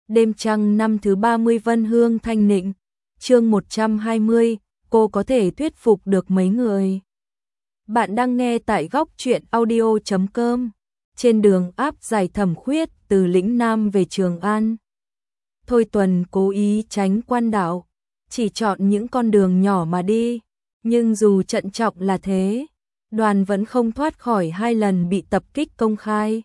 Đêm trăng năm thứ 30 Vân Hương Thanh Nịnh, chương 120, cô có thể thuyết phục được mấy người. Bạn đang nghe tại góc truyện audio.com, trên đường áp giải Thẩm Khuyết từ lĩnh Nam về Trường An. Thôi Tuần cố ý tránh quan đạo, chỉ chọn những con đường nhỏ mà đi, nhưng dù trận trọng là thế, đoàn vẫn không thoát khỏi 2 lần bị tập kích công khai,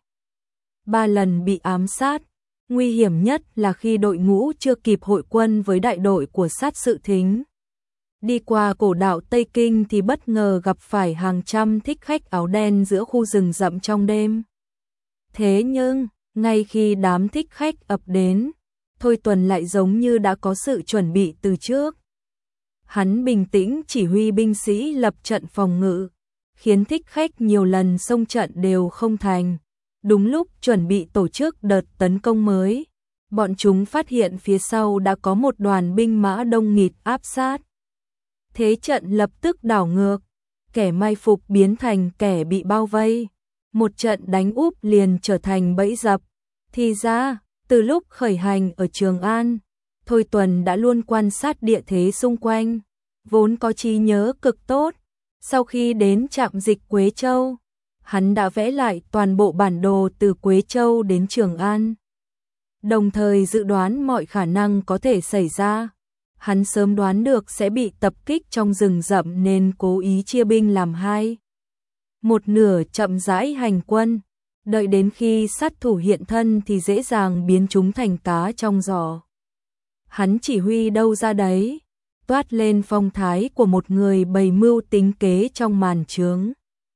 3 lần bị ám sát. Nguy hiểm nhất là khi đội ngũ chưa kịp hội quân với đại đội của Sát Sự Thính. Đi qua cổ đạo Tây Kinh thì bất ngờ gặp phải hàng trăm thích khách áo đen giữa khu rừng rậm trong đêm. Thế nhưng, ngay khi đám thích khách ập đến, Thôi Tuần lại giống như đã có sự chuẩn bị từ trước. Hắn bình tĩnh chỉ huy binh sĩ lập trận phòng ngự, khiến thích khách nhiều lần xông trận đều không thành. Đúng lúc chuẩn bị tổ chức đợt tấn công mới, bọn chúng phát hiện phía sau đã có một đoàn binh mã đông nghịt áp sát. Thế trận lập tức đảo ngược, kẻ mai phục biến thành kẻ bị bao vây. Một trận đánh úp liền trở thành bẫy dập. Thì ra, từ lúc khởi hành ở Trường An, Thôi Tuần đã luôn quan sát địa thế xung quanh, vốn có trí nhớ cực tốt. Sau khi đến trạm dịch Quế Châu, hắn đã vẽ lại toàn bộ bản đồ từ Quế Châu đến Trường An, đồng thời dự đoán mọi khả năng có thể xảy ra. Hắn sớm đoán được sẽ bị tập kích trong rừng rậm nên cố ý chia binh làm hai. Một nửa chậm rãi hành quân, đợi đến khi sát thủ hiện thân thì dễ dàng biến chúng thành cá trong giỏ. Hắn chỉ huy đâu ra đấy, toát lên phong thái của một người bày mưu tính kế trong màn trướng.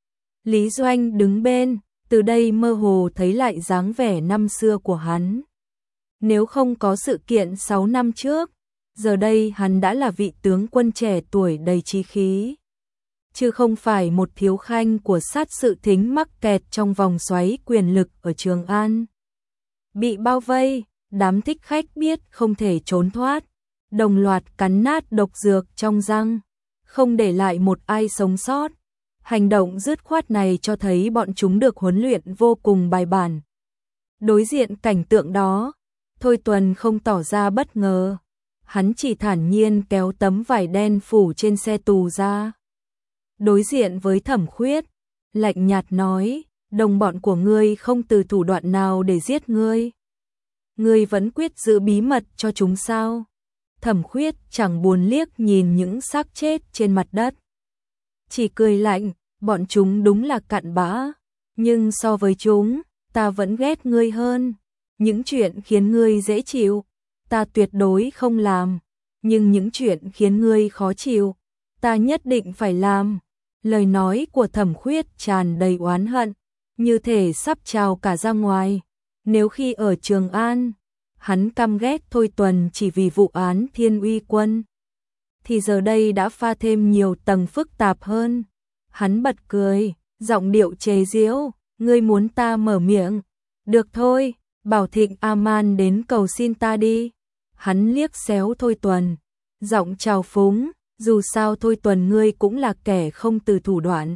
Lý Doanh đứng bên, từ đây mơ hồ thấy lại dáng vẻ năm xưa của hắn. Nếu không có sự kiện 6 năm trước, giờ đây hắn đã là vị tướng quân trẻ tuổi đầy chí khí, chứ không phải một thiếu khanh của Sát Sự Thính mắc kẹt trong vòng xoáy quyền lực ở Trường An. Bị bao vây, đám thích khách biết không thể trốn thoát, đồng loạt cắn nát độc dược trong răng, không để lại một ai sống sót. Hành động dứt khoát này cho thấy bọn chúng được huấn luyện vô cùng bài bản. Đối diện cảnh tượng đó, Thôi Tuần không tỏ ra bất ngờ. Hắn chỉ thản nhiên kéo tấm vải đen phủ trên xe tù ra. Đối diện với Thẩm Khuyết, lạnh nhạt nói, đồng bọn của ngươi không từ thủ đoạn nào để giết ngươi. Ngươi vẫn quyết giữ bí mật cho chúng sao? Thẩm Khuyết chẳng buồn liếc nhìn những xác chết trên mặt đất, chỉ cười lạnh, bọn chúng đúng là cặn bã, nhưng so với chúng, ta vẫn ghét ngươi hơn. Những chuyện khiến ngươi dễ chịu, ta tuyệt đối không làm, nhưng những chuyện khiến ngươi khó chịu, ta nhất định phải làm. Lời nói của Thẩm Khuyết tràn đầy oán hận, như thể sắp trào cả ra ngoài. Nếu khi ở Trường An, hắn căm ghét Thôi Tuần chỉ vì vụ án Thiên Uy Quân, thì giờ đây đã pha thêm nhiều tầng phức tạp hơn. Hắn bật cười, giọng điệu chế giễu, ngươi muốn ta mở miệng? Được thôi, bảo Thịnh A-man đến cầu xin ta đi. Hắn liếc xéo Thôi Tuần, giọng trào phúng, dù sao Thôi Tuần ngươi cũng là kẻ không từ thủ đoạn.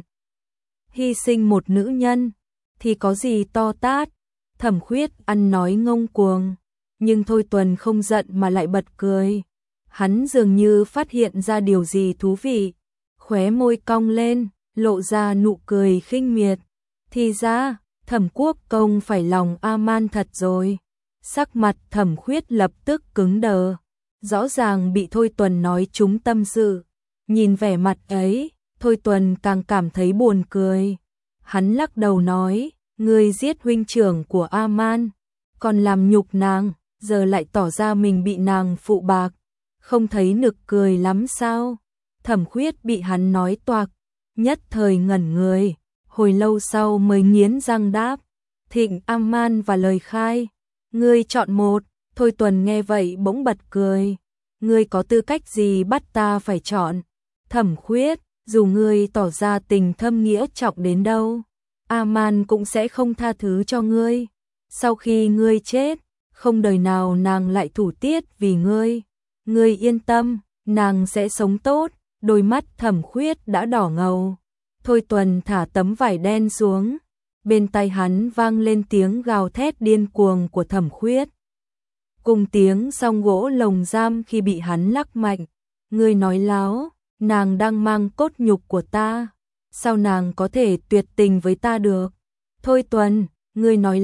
Hy sinh một nữ nhân, thì có gì to tát. Thẩm Khuyết ăn nói ngông cuồng, nhưng Thôi Tuần không giận mà lại bật cười. Hắn dường như phát hiện ra điều gì thú vị, khóe môi cong lên, lộ ra nụ cười khinh miệt. Thì ra, Thẩm Quốc Công phải lòng A-man thật rồi. Sắc mặt Thẩm Khuyết lập tức cứng đờ, rõ ràng bị Thôi Tuần nói trúng tâm sự. Nhìn vẻ mặt ấy, Thôi Tuần càng cảm thấy buồn cười. Hắn lắc đầu nói, ngươi giết huynh trưởng của A-man, còn làm nhục nàng, giờ lại tỏ ra mình bị nàng phụ bạc, không thấy nực cười lắm sao? Thẩm Khuyết bị hắn nói toạc, nhất thời ngẩn người, hồi lâu sau mới nghiến răng đáp, Thịnh A-man và lời khai, ngươi chọn một. Thôi Tuần nghe vậy bỗng bật cười, ngươi có tư cách gì bắt ta phải chọn? Thẩm Khuyết, dù ngươi tỏ ra tình thâm nghĩa trọng đến đâu, A-man cũng sẽ không tha thứ cho ngươi. Sau khi ngươi chết, không đời nào nàng lại thủ tiết vì ngươi. Ngươi yên tâm, nàng sẽ sống tốt. Đôi mắt Thẩm Khuyết đã đỏ ngầu. Thôi Tuần thả tấm vải đen xuống, bên tai hắn vang lên tiếng gào thét điên cuồng của Thẩm Khuyết. cùng tiếng song gỗ lồng giam khi bị hắn lắc mạnh. Ngươi nói láo, nàng đang mang cốt nhục của ta, sao nàng có thể tuyệt tình với ta được? Thôi Tuần, ngươi nói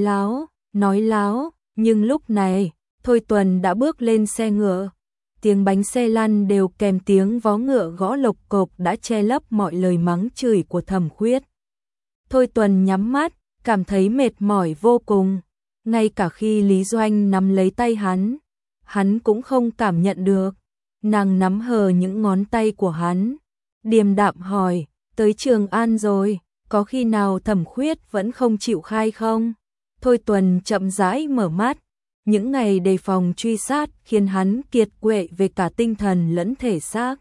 láo, nhưng lúc này, Thôi Tuần đã bước lên xe ngựa. Tiếng bánh xe lăn đều kèm tiếng vó ngựa gõ lộc cộc đã che lấp mọi lời mắng chửi của Thẩm Khuyết. Thôi Tuần nhắm mắt, cảm thấy mệt mỏi vô cùng. Ngay cả khi Lý Doanh nắm lấy tay hắn cũng không cảm nhận được. Nàng nắm hờ những ngón tay của hắn, điềm đạm hỏi, tới Trường An rồi, có khi nào Thẩm Khuyết vẫn không chịu khai không? Thôi Tuần chậm rãi mở mắt, những ngày đề phòng truy sát khiến hắn kiệt quệ về cả tinh thần lẫn thể xác.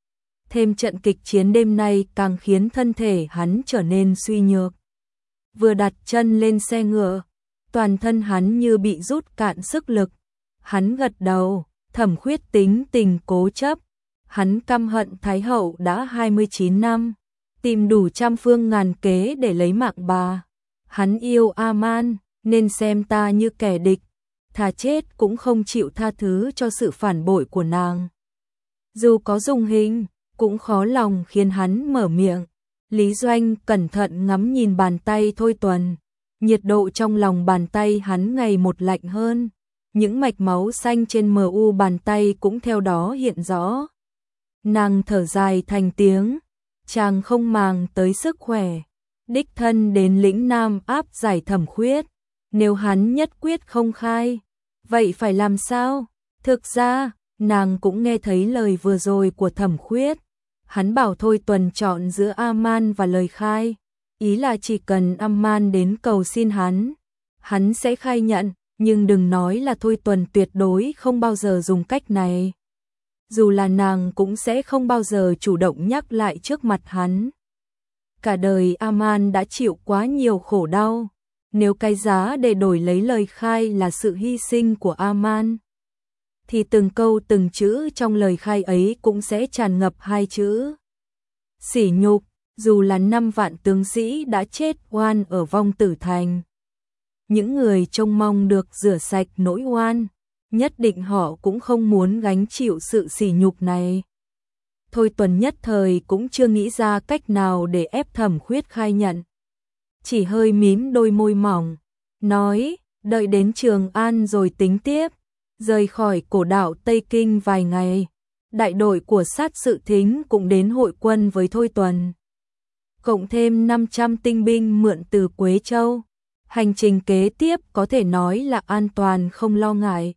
Thêm trận kịch chiến đêm nay càng khiến thân thể hắn trở nên suy nhược. Vừa đặt chân lên xe ngựa, toàn thân hắn như bị rút cạn sức lực. Hắn gật đầu, Thẩm Khuyết tính tình cố chấp. Hắn căm hận Thái Hậu đã 29 năm, tìm đủ trăm phương ngàn kế để lấy mạng bà. Hắn yêu A-man, nên xem ta như kẻ địch, thà chết cũng không chịu tha thứ cho sự phản bội của nàng. Dù có dùng hình, cũng khó lòng khiến hắn mở miệng. Lý Doanh cẩn thận ngắm nhìn bàn tay Thôi Tuần, nhiệt độ trong lòng bàn tay hắn ngày một lạnh hơn, những mạch máu xanh trên mu bàn tay cũng theo đó hiện rõ. Nàng thở dài thành tiếng, chàng không màng tới sức khỏe, đích thân đến lĩnh Nam áp giải Thẩm Khuyết, nếu hắn nhất quyết không khai, vậy phải làm sao? Thực ra, nàng cũng nghe thấy lời vừa rồi của Thẩm Khuyết, hắn bảo Thôi Tuần chọn giữa A-man và lời khai, ý là chỉ cần A-man đến cầu xin hắn sẽ khai nhận, nhưng đừng nói là Thôi Tuần tuyệt đối không bao giờ dùng cách này. Dù là nàng cũng sẽ không bao giờ chủ động nhắc lại trước mặt hắn. Cả đời A-man đã chịu quá nhiều khổ đau, nếu cái giá để đổi lấy lời khai là sự hy sinh của A-man, thì từng câu từng chữ trong lời khai ấy cũng sẽ tràn ngập hai chữ sỉ nhục. Dù là 5 vạn tướng sĩ đã chết oan ở Vong Tử Thành, những người trông mong được rửa sạch nỗi oan, nhất định họ cũng không muốn gánh chịu sự sỉ nhục này. Thôi Tuần nhất thời cũng chưa nghĩ ra cách nào để ép Thẩm Khuyết khai nhận, chỉ hơi mím đôi môi mỏng, nói, đợi đến Trường An rồi tính tiếp. Rời khỏi cổ đạo Tây Kinh vài ngày, đại đội của sát sự thính cũng đến hội quân với Thôi Tuần, cộng thêm 500 tinh binh mượn từ Quế Châu. Hành trình kế tiếp có thể nói là an toàn không lo ngại.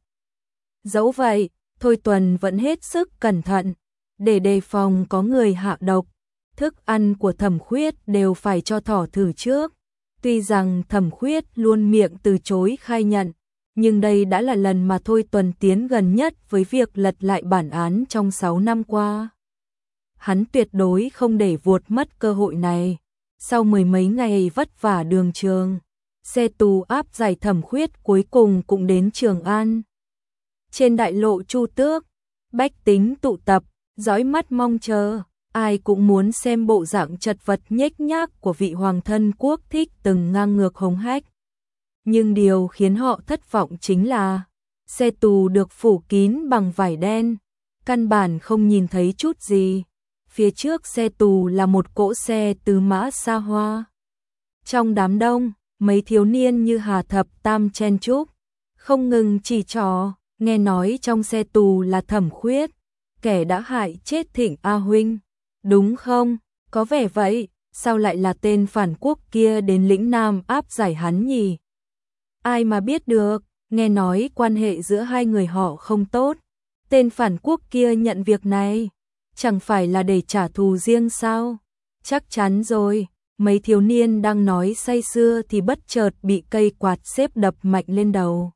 Dẫu vậy, Thôi Tuần vẫn hết sức cẩn thận, để đề phòng có người hạ độc. Thức ăn của Thẩm Khuyết đều phải cho thỏ thử trước. Tuy rằng Thẩm Khuyết luôn miệng từ chối khai nhận, nhưng đây đã là lần mà Thôi Tuần tiến gần nhất với việc lật lại bản án trong 6 năm qua. Hắn tuyệt đối không để vuột mất cơ hội này. Sau mười mấy ngày vất vả đường trường, xe tù áp giải Thẩm Khuyết cuối cùng cũng đến Trường An. Trên đại lộ Chu Tước, bách tính tụ tập, dõi mắt mong chờ, ai cũng muốn xem bộ dạng chật vật nhếch nhác của vị hoàng thân quốc thích từng ngang ngược hống hách. Nhưng điều khiến họ thất vọng chính là xe tù được phủ kín bằng vải đen, căn bản không nhìn thấy chút gì. Phía trước xe tù là một cỗ xe tứ mã xa hoa. Trong đám đông, mấy thiếu niên như Hà Thập Tam chen chúc, không ngừng chỉ trỏ, nghe nói trong xe tù là Thẩm Khuyết, kẻ đã hại chết Thịnh A huynh. Đúng không? Có vẻ vậy, sao lại là tên phản quốc kia đến lĩnh Nam áp giải hắn nhỉ? Ai mà biết được, nghe nói quan hệ giữa hai người họ không tốt. Tên phản quốc kia nhận việc này, chẳng phải là để trả thù riêng sao? Chắc chắn rồi, mấy thiếu niên đang nói say sưa thì bất chợt bị cây quạt xếp đập mạnh lên đầu.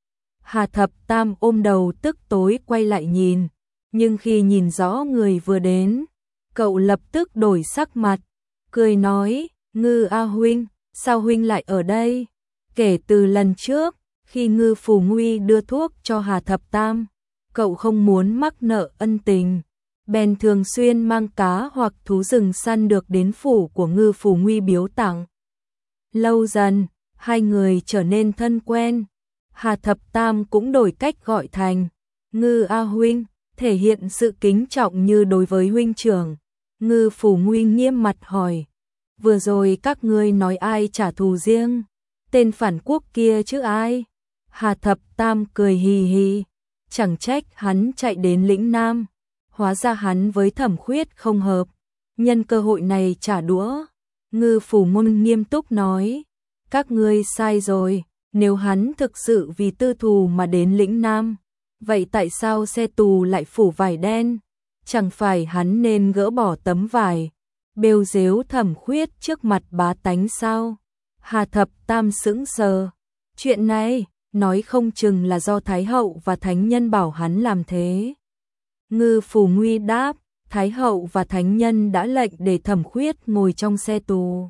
Hà Thập Tam ôm đầu tức tối quay lại nhìn, nhưng khi nhìn rõ người vừa đến, cậu lập tức đổi sắc mặt, cười nói, Ngư A huynh, sao huynh lại ở đây? Kể từ lần trước, khi Ngư Phù Nguy đưa thuốc cho Hà Thập Tam, cậu không muốn mắc nợ ân tình, bèn thường xuyên mang cá hoặc thú rừng săn được đến phủ của Ngư Phù Nguy biếu tặng. Lâu dần, hai người trở nên thân quen, Hà Thập Tam cũng đổi cách gọi thành Ngư A huynh, thể hiện sự kính trọng như đối với huynh trưởng. Ngư Phủ Nguy nghiêm mặt hỏi, vừa rồi các ngươi nói ai trả thù riêng, tên phản quốc kia chứ ai? Hà Thập Tam cười hì hì, chẳng trách hắn chạy đến lĩnh Nam, hóa ra hắn với Thẩm Khuyết không hợp, nhân cơ hội này trả đũa. Ngư Phủ Ngôn nghiêm túc nói, các ngươi sai rồi, nếu hắn thực sự vì tư thù mà đến lĩnh Nam, vậy tại sao xe tù lại phủ vải đen? Chẳng phải hắn nên gỡ bỏ tấm vải, bêu dếu Thẩm Khuyết trước mặt bá tánh sao? Hà Thập Tam sững sờ, chuyện này nói không chừng là do Thái Hậu và Thánh Nhân bảo hắn làm thế. Ngư Phủ Nguy đáp, Thái Hậu và Thánh Nhân đã lệnh để Thẩm Khuyết ngồi trong xe tù.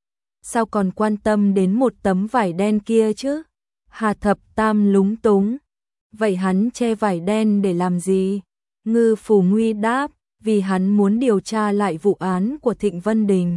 Sao còn quan tâm đến một tấm vải đen kia chứ? Hà Thập Tam lúng túng, vậy hắn che vải đen để làm gì? Ngư Phủ Nguy đáp, vì hắn muốn điều tra lại vụ án của Thịnh Vân Đình,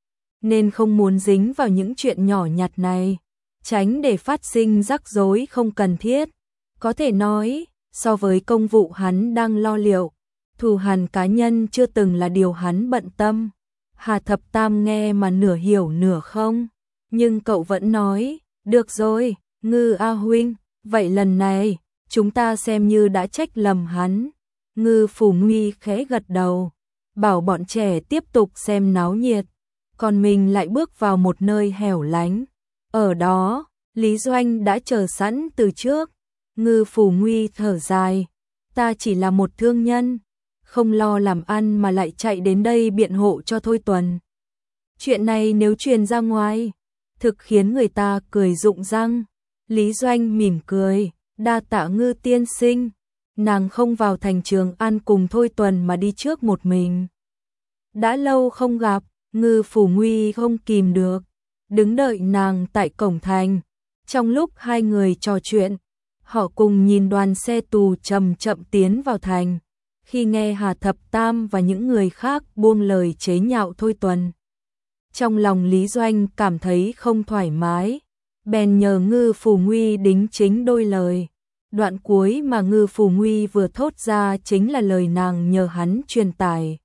nên không muốn dính vào những chuyện nhỏ nhặt này, tránh để phát sinh rắc rối không cần thiết. Có thể nói, so với công vụ hắn đang lo liệu, thù hằn cá nhân chưa từng là điều hắn bận tâm. Hà Thập Tam nghe mà nửa hiểu nửa không, nhưng cậu vẫn nói, được rồi, Ngư A huynh, vậy lần này, chúng ta xem như đã trách lầm hắn. Ngư Phủ Nguy khẽ gật đầu, bảo bọn trẻ tiếp tục xem náo nhiệt, còn mình lại bước vào một nơi hẻo lánh. Ở đó, Lý Doanh đã chờ sẵn từ trước. Ngư Phủ Nguy thở dài, ta chỉ là một thương nhân, không lo làm ăn mà lại chạy đến đây biện hộ cho Thôi Tuần. Chuyện này nếu truyền ra ngoài, thực khiến người ta cười rụng răng. Lý Doanh mỉm cười, đa tạ Ngư tiên sinh. Nàng không vào thành Trường An cùng Thôi Tuần mà đi trước một mình. Đã lâu không gặp, Ngư Phủ Nguy không kìm được, đứng đợi nàng tại cổng thành. Trong lúc hai người trò chuyện, họ cùng nhìn đoàn xe tù chậm chậm tiến vào thành. Khi nghe Hà Thập Tam và những người khác buông lời chế nhạo Thôi Tuần, trong lòng Lý Doanh cảm thấy không thoải mái, bèn nhờ Ngư Phủ Nguy đính chính đôi lời. Đoạn cuối mà Ngư Phủ Nguy vừa thốt ra chính là lời nàng nhờ hắn truyền tải.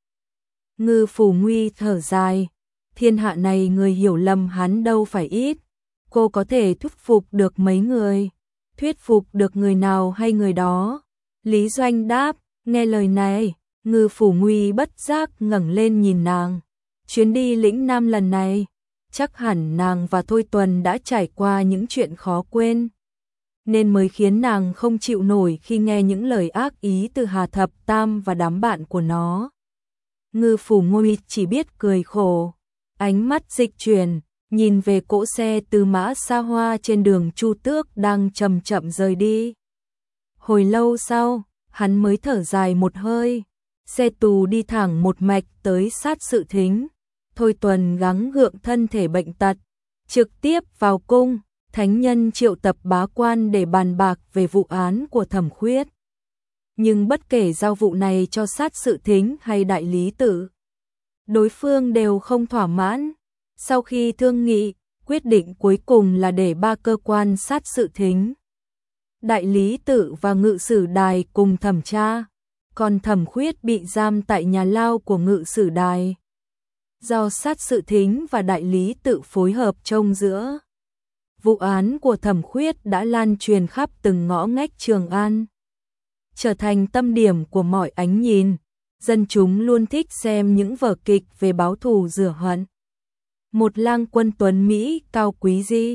Ngư Phủ Nguy thở dài, thiên hạ này người hiểu lầm hắn đâu phải ít, cô có thể thuyết phục được mấy người, thuyết phục được người nào hay người đó? Lý Doanh đáp, nghe lời này, Ngư Phủ Nguy bất giác ngẩng lên nhìn nàng. Chuyến đi lĩnh Nam lần này, chắc hẳn nàng và Thôi Tuần đã trải qua những chuyện khó quên, nên mới khiến nàng không chịu nổi khi nghe những lời ác ý từ Hà Thập Tam và đám bạn của nó. Ngư Phủ Nguy chỉ biết cười khổ, ánh mắt dịch chuyển, nhìn về cỗ xe Tư Mã xa hoa trên đường Chu Tước đang chậm chậm rời đi. Hồi lâu sau, hắn mới thở dài một hơi, xe tù đi thẳng một mạch tới sát sự thính. Thôi Tuần gắng gượng thân thể bệnh tật, trực tiếp vào cung. Thánh Nhân triệu tập bá quan để bàn bạc về vụ án của Thẩm Khuyết. Nhưng bất kể giao vụ này cho sát sự thính hay đại lý tự, đối phương đều không thỏa mãn. Sau khi thương nghị, quyết định cuối cùng là để ba cơ quan sát sự thính, đại lý tự và ngự sử đài cùng thẩm tra, còn Thẩm Khuyết bị giam tại nhà lao của ngự sử đài, do sát sự thính và đại lý tự phối hợp trông giữ. Vụ án của Thẩm Khuyết đã lan truyền khắp từng ngõ ngách Trường An, trở thành tâm điểm của mọi ánh nhìn. Dân chúng luôn thích xem những vở kịch về báo thù rửa hận. Một lang quân tuấn Mỹ cao quý di,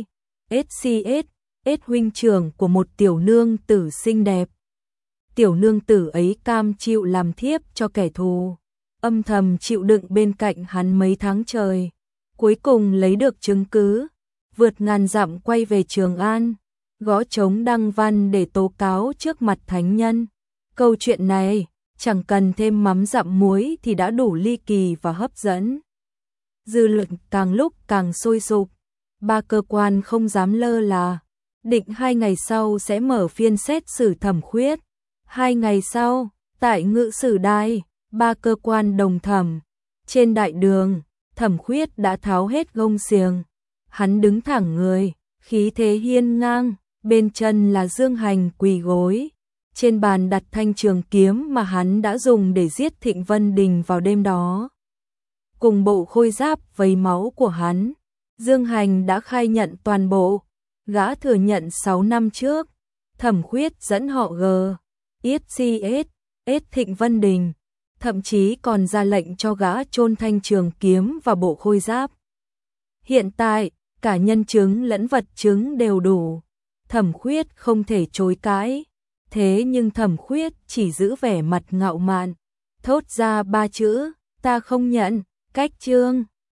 SCS huynh trưởng của một tiểu nương tử xinh đẹp. Tiểu nương tử ấy cam chịu làm thiếp cho kẻ thù, âm thầm chịu đựng bên cạnh hắn mấy tháng trời, cuối cùng lấy được chứng cứ, vượt ngàn dặm quay về Trường An, gõ trống đăng văn để tố cáo trước mặt thánh nhân. Câu chuyện này chẳng cần thêm mắm dặm muối thì đã đủ ly kỳ và hấp dẫn. Dư luận càng lúc càng sôi sục, ba cơ quan không dám lơ là, định 2 ngày sau sẽ mở phiên xét xử Thẩm Khuyết. 2 ngày sau, tại ngự sử đài, ba cơ quan đồng thẩm. Trên đại đường, Thẩm Khuyết đã tháo hết gông xiềng, hắn đứng thẳng người, khí thế hiên ngang, bên chân là Dương Hành quỳ gối. Trên bàn đặt thanh trường kiếm mà hắn đã dùng để giết Thịnh Vân Đình vào đêm đó. Cùng bộ khôi giáp vấy máu của hắn, Dương Hành đã khai nhận toàn bộ. Gã thừa nhận 6 năm trước, Thẩm Khuyết dẫn họ G, YSCS, Thịnh Vân Đình, thậm chí còn ra lệnh cho gã chôn thanh trường kiếm và bộ khôi giáp. Hiện tại, cả nhân chứng lẫn vật chứng đều đủ. Thẩm Khuyết không thể chối cãi. Thế nhưng Thẩm Khuyết chỉ giữ vẻ mặt ngạo mạn, thốt ra 3 chữ, ta không nhận, cách chương.